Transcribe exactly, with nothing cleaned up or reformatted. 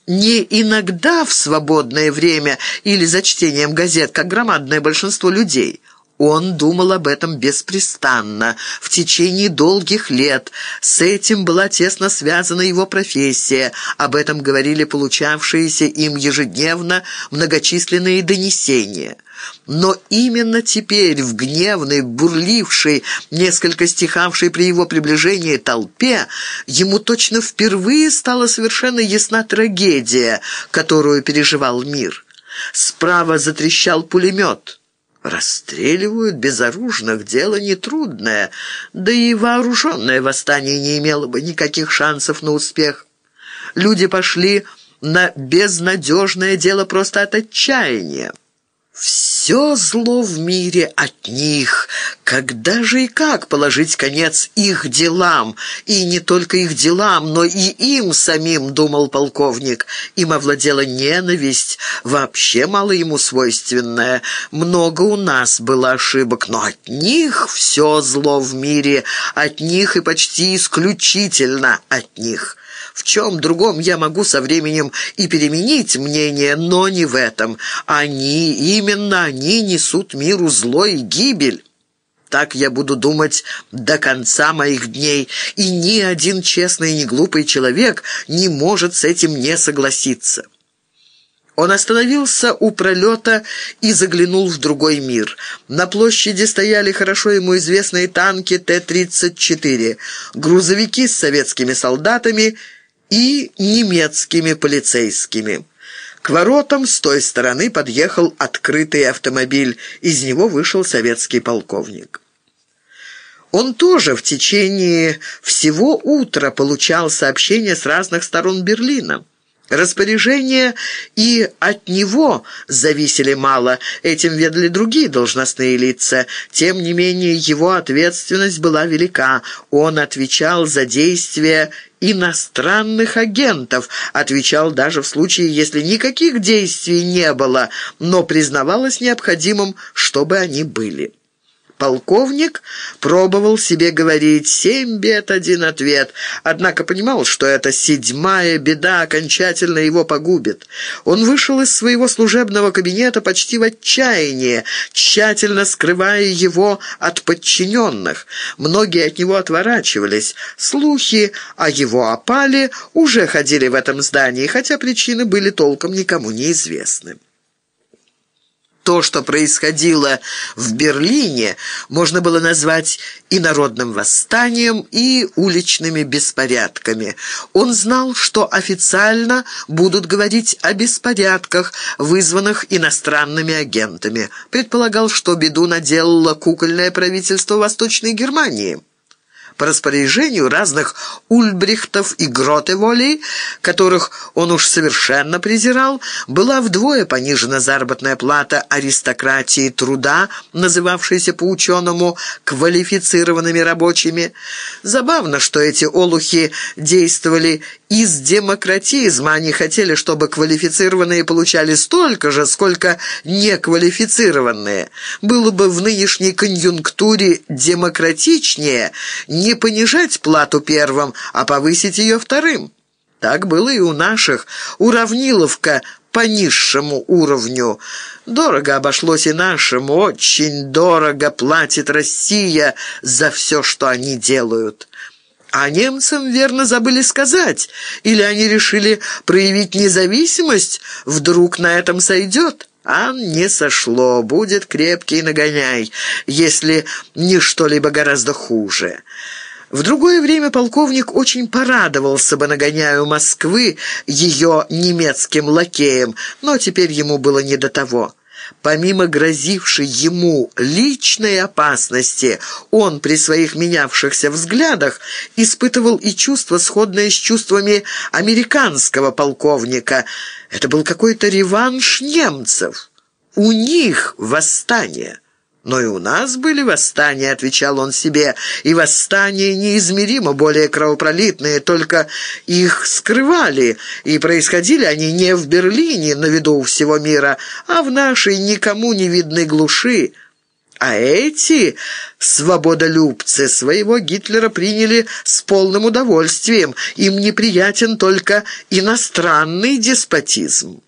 Не иногда в свободное время или за чтением газет, как громадное большинство людей. Он думал об этом беспрестанно, в течение долгих лет. С этим была тесно связана его профессия. Об этом говорили получавшиеся им ежедневно многочисленные донесения. Но именно теперь, в гневной, бурлившей, несколько стихавшей при его приближении толпе, ему точно впервые стала совершенно ясна трагедия, которую переживал мир. Справа затрещал пулемет. Расстреливают безоружных, дело нетрудное, да и вооруженное восстание не имело бы никаких шансов на успех. Люди пошли на безнадежное дело просто от отчаяния. Все зло в мире от них. Когда же и как положить конец их делам? И не только их делам, но и им самим, думал полковник. Им овладела ненависть, вообще мало ему свойственная. Много у нас было ошибок, но от них все зло в мире, от них и почти исключительно от них. В чем другом я могу со временем и переменить мнение, но не в этом. Они, именно они несут миру зло и гибель. Так я буду думать до конца моих дней, и ни один честный и неглупый человек не может с этим не согласиться». Он остановился у пролета и заглянул в другой мир. На площади стояли хорошо ему известные танки Т тридцать четыре, грузовики с советскими солдатами и немецкими полицейскими. К воротам с той стороны подъехал открытый автомобиль. Из него вышел советский полковник. Он тоже в течение всего утра получал сообщения с разных сторон Берлина. Распоряжения и от него зависели мало, этим ведали другие должностные лица. Тем не менее, его ответственность была велика. Он отвечал за действия иностранных агентов, отвечал даже в случае, если никаких действий не было, но признавалось необходимым, чтобы они были. Полковник пробовал себе говорить «семь бед, один ответ», однако понимал, что эта седьмая беда окончательно его погубит. Он вышел из своего служебного кабинета почти в отчаянии, тщательно скрывая его от подчиненных. Многие от него отворачивались. Слухи о его опале уже ходили в этом здании, хотя причины были толком никому неизвестны. То, что происходило в Берлине, можно было назвать и народным восстанием, и уличными беспорядками. Он знал, что официально будут говорить о беспорядках, вызванных иностранными агентами. Предполагал, что беду наделало кукольное правительство Восточной Германии. По распоряжению разных Ульбрихтов и Гротеволей, которых он уж совершенно презирал, была вдвое понижена заработная плата аристократии труда, называвшейся по-ученому квалифицированными рабочими. Забавно, что эти олухи действовали из демократизма. Они хотели, чтобы квалифицированные получали столько же, сколько неквалифицированные. Было бы в нынешней конъюнктуре демократичнее не понижать плату первым, а повысить ее вторым. Так было и у наших. Уравниловка по низшему уровню. Дорого обошлось и нашим, очень дорого платит Россия за все, что они делают. А немцам, верно, забыли сказать, или они решили проявить независимость, вдруг на этом сойдет? А не сошло, будет крепкий нагоняй, если не что-либо гораздо хуже. В другое время полковник очень порадовался бы нагоняю Москвы ее немецким лакеем, но теперь ему было не до того. Помимо грозившей ему личной опасности, он при своих менявшихся взглядах испытывал и чувство, сходное с чувствами американского полковника. Это был какой-то реванш немцев. У них восстание. «Но и у нас были восстания», — отвечал он себе, «и восстания неизмеримо более кровопролитные, только их скрывали, и происходили они не в Берлине, на виду у всего мира, а в нашей никому не видной глуши. А эти свободолюбцы своего Гитлера приняли с полным удовольствием. Им неприятен только иностранный деспотизм.